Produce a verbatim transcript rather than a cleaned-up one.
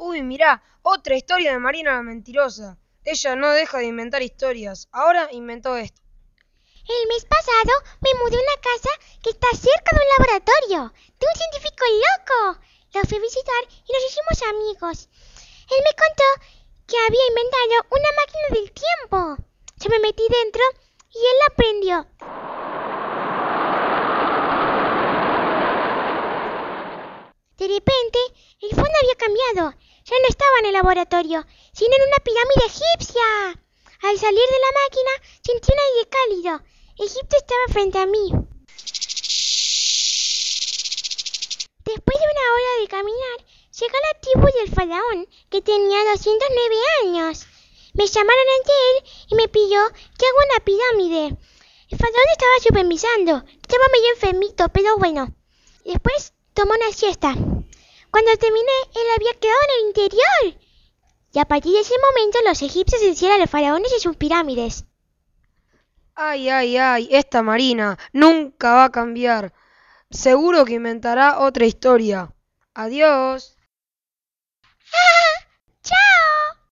Uy, mirá, otra historia de Marina la mentirosa. Ella no deja de inventar historias. Ahora inventó esta. El mes pasado me mudé a una casa que está cerca de un laboratorio de un científico loco. Lo fui a visitar y nos hicimos amigos. Él me contó que había inventado una máquina del tiempo. Yo me metí dentro y él la aprendió. De repente, el fondo había cambiado. Ya no estaba en el laboratorio, sino en una pirámide egipcia. Al salir de la máquina, sentí un aire cálido. Egipto estaba frente a mí. Después de una hora de caminar, llegó la tribu del faraón, que tenía doscientos nueve años. Me llamaron ante él y me pidió que haga una pirámide. El faraón estaba supervisando. Estaba medio enfermito, pero bueno. Después tomó una siesta. Cuando terminé, él había quedado en el interior. Y a partir de ese momento, los egipcios hicieron a los faraones y sus pirámides. Ay, ay, ay, esta Marina nunca va a cambiar. Seguro que inventará otra historia. Adiós. ¡Ah! ¡Chao!